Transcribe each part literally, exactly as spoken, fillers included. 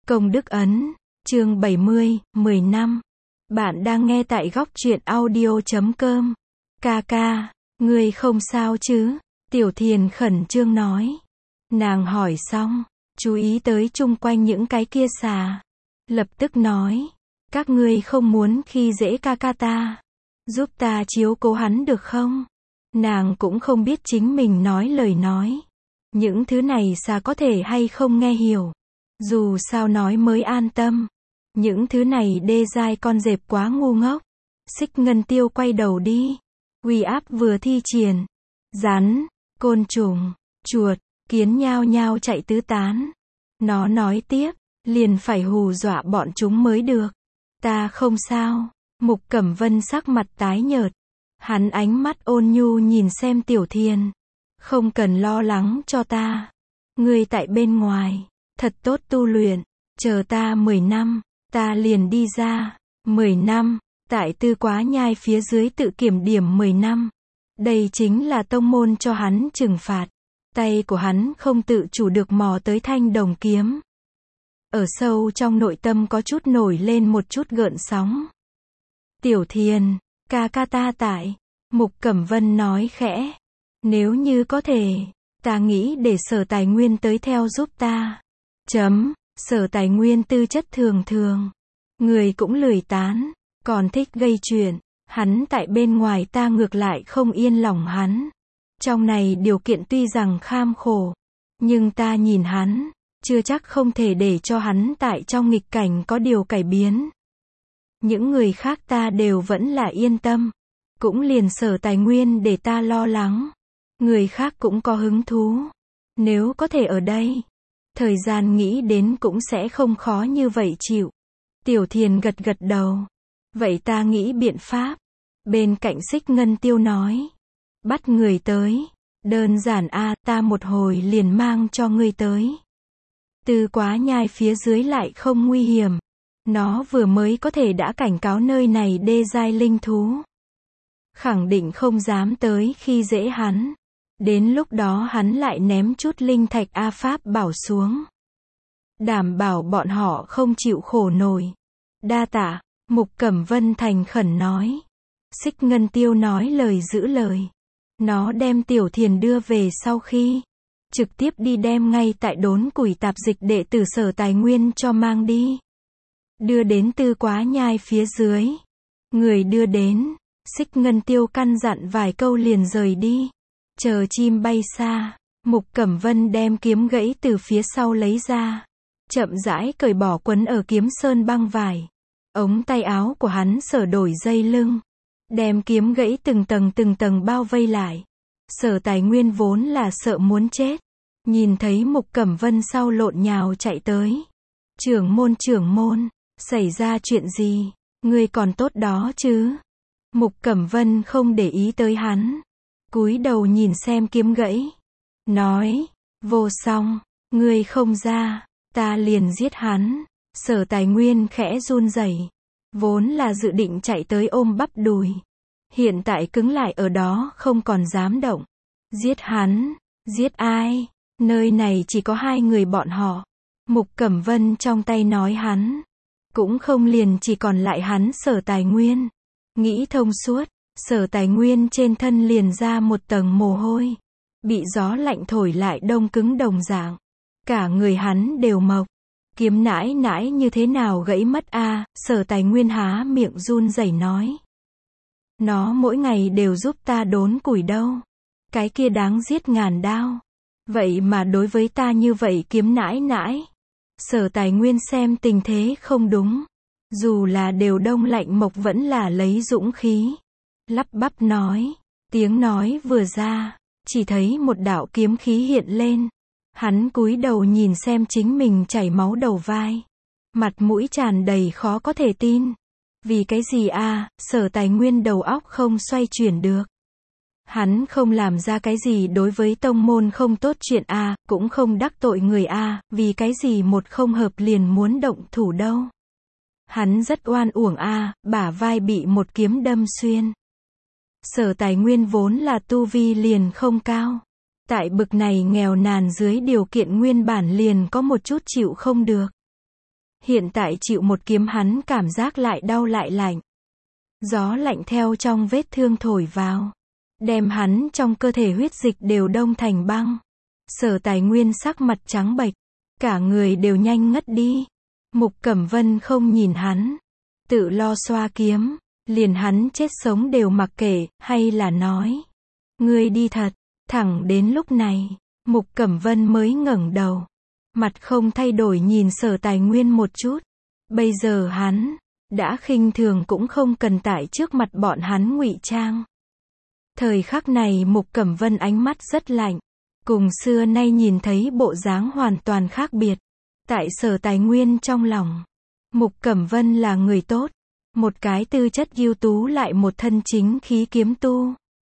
Công đức ấn, chương bảy mươi, mười năm. Bạn đang nghe tại góc truyện audio chấm com. Ca ca, ngươi không sao chứ? Tiểu Thiền khẩn trương nói. Nàng hỏi xong, chú ý tới chung quanh những cái kia xà. Lập tức nói, các ngươi không muốn khi dễ ca ca ta. Giúp ta chiếu cố hắn được không? Nàng cũng không biết chính mình nói lời nói. Những thứ này xà có thể hay không nghe hiểu. Dù sao nói mới an tâm. Những thứ này đê dai con dẹp quá ngu ngốc. Xích Ngân Tiêu quay đầu đi. Uy áp vừa thi triển. Rắn, côn trùng, chuột, kiến nhao nhao chạy tứ tán. Nó nói tiếp, liền phải hù dọa bọn chúng mới được. Ta không sao. Mục Cẩm Vân sắc mặt tái nhợt. Hắn ánh mắt ôn nhu nhìn xem Tiểu Thiền. Không cần lo lắng cho ta. Ngươi tại bên ngoài, thật tốt tu luyện. Chờ ta mười năm, ta liền đi ra. mười năm, tại Tư Quá Nhai phía dưới tự kiểm điểm mười năm. Đây chính là tông môn cho hắn trừng phạt. Tay của hắn không tự chủ được mò tới thanh đồng kiếm. Ở sâu trong nội tâm có chút nổi lên một chút gợn sóng. Tiểu Thiền, ca ca ta tại. Mục Cẩm Vân nói khẽ. Nếu như có thể, ta nghĩ để Sở Tài Nguyên tới theo giúp ta. Chấm, Sở Tài Nguyên tư chất thường thường. Người cũng lười tán, còn thích gây chuyện. Hắn tại bên ngoài ta ngược lại không yên lòng hắn. Trong này điều kiện tuy rằng kham khổ, nhưng ta nhìn hắn, chưa chắc không thể để cho hắn tại trong nghịch cảnh có điều cải biến. Những người khác ta đều vẫn là yên tâm. Cũng liền Sở Tài Nguyên để ta lo lắng. Người khác cũng có hứng thú. Nếu có thể ở đây, thời gian nghĩ đến cũng sẽ không khó như vậy chịu. Tiểu Thiền gật gật đầu. Vậy ta nghĩ biện pháp. Bên cạnh Xích Ngân Tiêu nói. Bắt người tới. Đơn giản a, ta một hồi liền mang cho ngươi tới. Tư Quá Nhai phía dưới lại không nguy hiểm. Nó vừa mới có thể đã cảnh cáo nơi này đê giai linh thú. Khẳng định không dám tới khi dễ hắn. Đến lúc đó hắn lại ném chút linh thạch A Pháp bảo xuống. Đảm bảo bọn họ không chịu khổ nổi. Đa tạ, Mục Cẩm Vân thành khẩn nói. Xích Ngân Tiêu nói lời giữ lời. Nó đem Tiểu Thiền đưa về sau khi. Trực tiếp đi đem ngay tại đốn củi tạp dịch đệ tử Sở Tài Nguyên cho mang đi. Đưa đến Tư Quá Nhai phía dưới. Người đưa đến. Xích Ngân Tiêu căn dặn vài câu liền rời đi. Chờ chim bay xa, Mục Cẩm Vân đem kiếm gãy từ phía sau lấy ra. Chậm rãi cởi bỏ quấn ở kiếm sơn băng vải. Ống tay áo của hắn sở đổi dây lưng. Đem kiếm gãy từng tầng từng tầng bao vây lại. Sở Tài Nguyên vốn là sợ muốn chết. Nhìn thấy Mục Cẩm Vân sau lộn nhào chạy tới. Trưởng môn trưởng môn, xảy ra chuyện gì? Ngươi còn tốt đó chứ? Mục Cẩm Vân không để ý tới hắn. Cúi đầu nhìn xem kiếm gãy. Nói, vô song, ngươi không ra, ta liền giết hắn. Sở Tài Nguyên khẽ run rẩy. Vốn là dự định chạy tới ôm bắp đùi. Hiện tại cứng lại ở đó không còn dám động. Giết hắn, giết ai? Nơi này chỉ có hai người bọn họ. Mục Cẩm Vân trong tay nói hắn. Cũng không liền chỉ còn lại hắn Sở Tài Nguyên. Nghĩ thông suốt, Sở Tài Nguyên trên thân liền ra một tầng mồ hôi. Bị gió lạnh thổi lại đông cứng đồng dạng. Cả người hắn đều mộc. Kiếm nãi nãi như thế nào gãy mất a? À, Sở Tài Nguyên há miệng run rẩy nói. Nó mỗi ngày đều giúp ta đốn củi đâu. Cái kia đáng giết ngàn đao. Vậy mà đối với ta như vậy kiếm nãi nãi. Sở Tài Nguyên xem tình thế không đúng. Dù là đều đông lạnh mộc vẫn là lấy dũng khí. Lắp bắp nói. Tiếng nói vừa ra. Chỉ thấy một đạo kiếm khí hiện lên. Hắn cúi đầu nhìn xem chính mình chảy máu đầu vai. Mặt mũi tràn đầy khó có thể tin. Vì cái gì a? À, Sở Tài Nguyên đầu óc không xoay chuyển được. Hắn không làm ra cái gì đối với tông môn không tốt chuyện a, à, cũng không đắc tội người a, à, vì cái gì một không hợp liền muốn động thủ đâu. Hắn rất oan uổng a, à, bả vai bị một kiếm đâm xuyên. Sở Tài Nguyên vốn là tu vi liền không cao. Tại bực này nghèo nàn dưới điều kiện nguyên bản liền có một chút chịu không được. Hiện tại chịu một kiếm hắn cảm giác lại đau lại lạnh. Gió lạnh theo trong vết thương thổi vào, đem hắn trong cơ thể huyết dịch đều đông thành băng. Sở Tài Nguyên sắc mặt trắng bệch, cả người đều nhanh ngất đi. Mục Cẩm Vân không nhìn hắn, tự lo xoa kiếm, liền hắn chết sống đều mặc kệ, hay là nói, ngươi đi thật. Thẳng đến lúc này, Mục Cẩm Vân mới ngẩng đầu, mặt không thay đổi nhìn Sở Tài Nguyên một chút. Bây giờ hắn đã khinh thường cũng không cần tại trước mặt bọn hắn ngụy trang. Thời khắc này Mục Cẩm Vân ánh mắt rất lạnh, cùng xưa nay nhìn thấy bộ dáng hoàn toàn khác biệt. Tại Sở Tài Nguyên trong lòng, Mục Cẩm Vân là người tốt, một cái tư chất ưu tú lại một thân chính khí kiếm tu.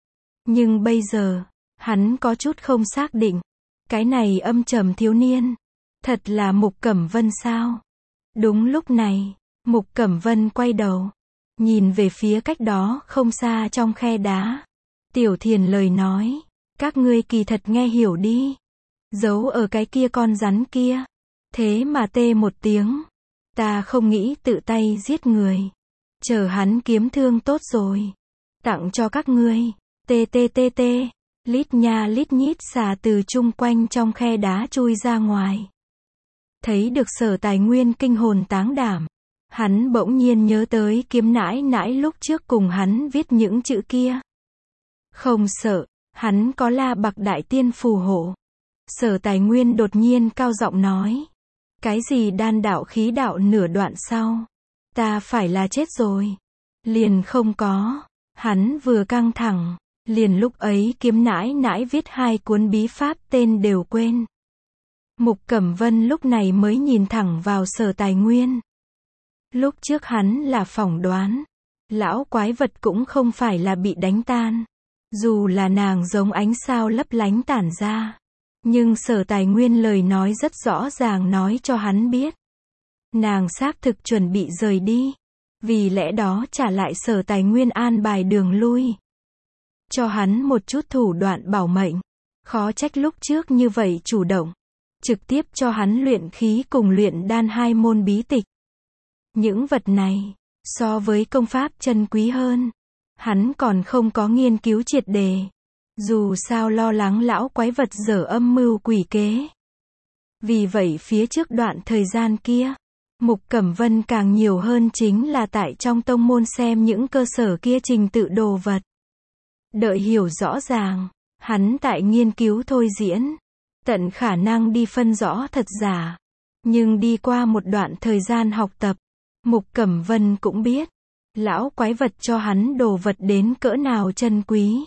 Nhưng bây giờ, hắn có chút không xác định, cái này âm trầm thiếu niên, thật là Mục Cẩm Vân sao? Đúng lúc này, Mục Cẩm Vân quay đầu, nhìn về phía cách đó không xa trong khe đá. Tiểu Thiền lời nói, các ngươi kỳ thật nghe hiểu đi. Giấu ở cái kia con rắn kia. Thế mà tê một tiếng. Ta không nghĩ tự tay giết người. Chờ hắn kiếm thương tốt rồi. Tặng cho các ngươi. Tê tê tê tê. Lít nha lít nhít xà từ chung quanh trong khe đá chui ra ngoài. Thấy được Sở Tài Nguyên kinh hồn táng đảm. Hắn bỗng nhiên nhớ tới Kiếm nãi nãi lúc trước cùng hắn viết những chữ kia. Không sợ, hắn có La Bạc Đại Tiên phù hộ. Sở Tài Nguyên đột nhiên cao giọng nói. Cái gì đan đạo khí đạo nửa đoạn sau? Ta phải là chết rồi. Liền không có. Hắn vừa căng thẳng, liền lúc ấy Kiếm nãi nãi viết hai cuốn bí pháp tên đều quên. Mục Cẩm Vân lúc này mới nhìn thẳng vào Sở Tài Nguyên. Lúc trước hắn là phỏng đoán, lão quái vật cũng không phải là bị đánh tan. Dù là nàng giống ánh sao lấp lánh tản ra. Nhưng Sở Tài Nguyên lời nói rất rõ ràng nói cho hắn biết. Nàng xác thực chuẩn bị rời đi. Vì lẽ đó trả lại Sở Tài Nguyên an bài đường lui. Cho hắn một chút thủ đoạn bảo mệnh. Khó trách lúc trước như vậy chủ động. Trực tiếp cho hắn luyện khí cùng luyện đan hai môn bí tịch. Những vật này, so với công pháp chân quý hơn. Hắn còn không có nghiên cứu triệt đề. Dù sao lo lắng lão quái vật dở âm mưu quỷ kế. Vì vậy phía trước đoạn thời gian kia, Mục Cẩm Vân càng nhiều hơn chính là tại trong tông môn xem những cơ sở kia trình tự đồ vật. Đợi hiểu rõ ràng, hắn tại nghiên cứu thôi diễn, tận khả năng đi phân rõ thật giả. Nhưng đi qua một đoạn thời gian học tập, Mục Cẩm Vân cũng biết, lão quái vật cho hắn đồ vật đến cỡ nào chân quý.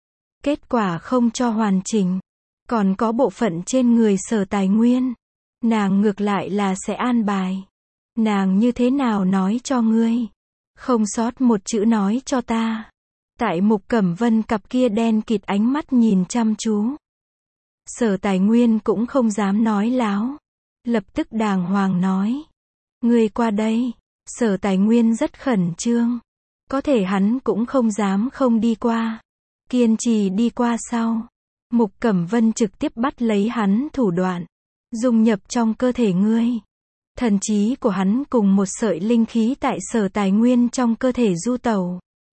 Kết quả không cho hoàn chỉnh, còn có bộ phận trên người Sở Tài Nguyên. Nàng ngược lại là sẽ an bài. Nàng như thế nào nói cho ngươi? Không sót một chữ nói cho ta. Tại Mục Cẩm Vân cặp kia đen kịt ánh mắt nhìn chăm chú. Sở Tài Nguyên cũng không dám nói láo. Lập tức đàng hoàng nói. Ngươi qua đây. Sở Tài Nguyên rất khẩn trương. Có thể hắn cũng không dám không đi qua. Kiên trì đi qua sau. Mục Cẩm Vân trực tiếp bắt lấy hắn thủ đoạn. Dung nhập trong cơ thể ngươi. Thần trí của hắn cùng một sợi linh khí tại Sở Tài Nguyên trong cơ thể du tẩu.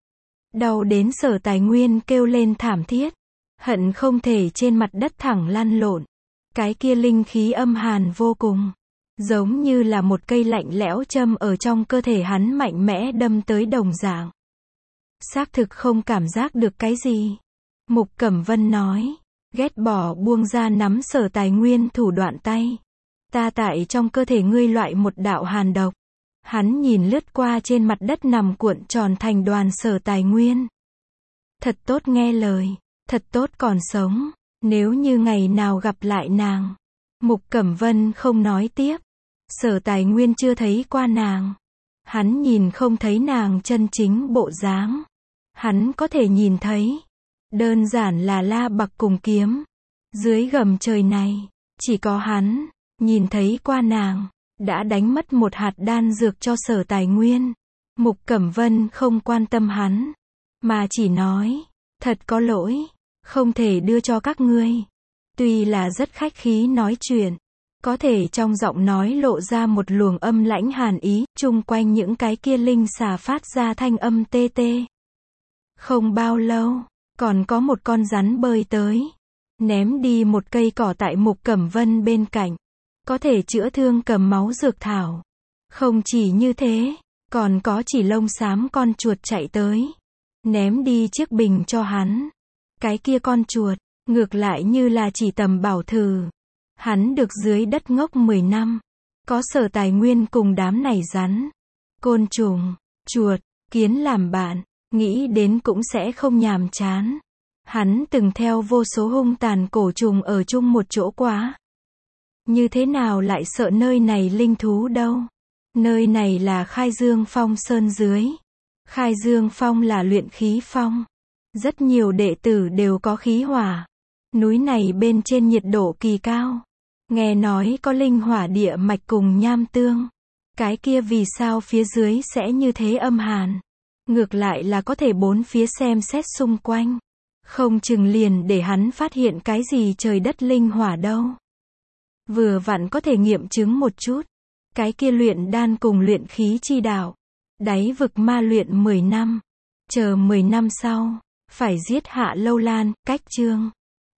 Đau đến Sở Tài Nguyên kêu lên thảm thiết. Hận không thể trên mặt đất thẳng lăn lộn. Cái kia linh khí âm hàn vô cùng. Giống như là một cây lạnh lẽo châm ở trong cơ thể hắn mạnh mẽ đâm tới đồng dạng. Xác thực không cảm giác được cái gì. Mục Cẩm Vân nói. Ghét bỏ buông ra nắm Sở Tài Nguyên thủ đoạn tay. Ta tại trong cơ thể ngươi loại một đạo hàn độc. Hắn nhìn lướt qua trên mặt đất nằm cuộn tròn thành đoàn Sở Tài Nguyên. Thật tốt nghe lời. Thật tốt còn sống. Nếu như ngày nào gặp lại nàng. Mục Cẩm Vân không nói tiếp. Sở Tài Nguyên chưa thấy qua nàng. Hắn nhìn không thấy nàng chân chính bộ dáng. Hắn có thể nhìn thấy. Đơn giản là La Bạc cùng kiếm. Dưới gầm trời này, chỉ có hắn nhìn thấy qua nàng. Đã đánh mất một hạt đan dược cho Sở Tài Nguyên. Mục Cẩm Vân không quan tâm hắn. Mà chỉ nói. Thật có lỗi. Không thể đưa cho các ngươi. Tuy là rất khách khí nói chuyện. Có thể trong giọng nói lộ ra một luồng âm lãnh hàn ý, chung quanh những cái kia linh xà phát ra thanh âm tê tê. Không bao lâu, còn có một con rắn bơi tới, ném đi một cây cỏ tại Mục Cẩm Vân bên cạnh, có thể chữa thương cầm máu dược thảo. Không chỉ như thế, còn có chỉ lông xám con chuột chạy tới, ném đi chiếc bình cho hắn. Cái kia con chuột, ngược lại như là chỉ tầm bảo thử. Hắn được dưới đất ngốc mười năm, có sở tài nguyên cùng đám này rắn, côn trùng, chuột, kiến làm bạn, nghĩ đến cũng sẽ không nhàm chán. Hắn từng theo vô số hung tàn cổ trùng ở chung một chỗ quá. Như thế nào lại sợ nơi này linh thú đâu? Nơi này là Khai Dương Phong Sơn dưới. Khai Dương Phong là luyện khí phong. Rất nhiều đệ tử đều có khí hỏa. Núi này bên trên nhiệt độ kỳ cao. Nghe nói có linh hỏa địa mạch cùng nham tương. Cái kia vì sao phía dưới sẽ như thế âm hàn? Ngược lại là có thể bốn phía xem xét xung quanh. Không chừng liền để hắn phát hiện cái gì trời đất linh hỏa đâu. Vừa vặn có thể nghiệm chứng một chút. Cái kia luyện đan cùng luyện khí chi đạo. Đáy vực ma luyện mười năm. Chờ mười năm sau, phải giết Hạ Lâu Lan, cách chương.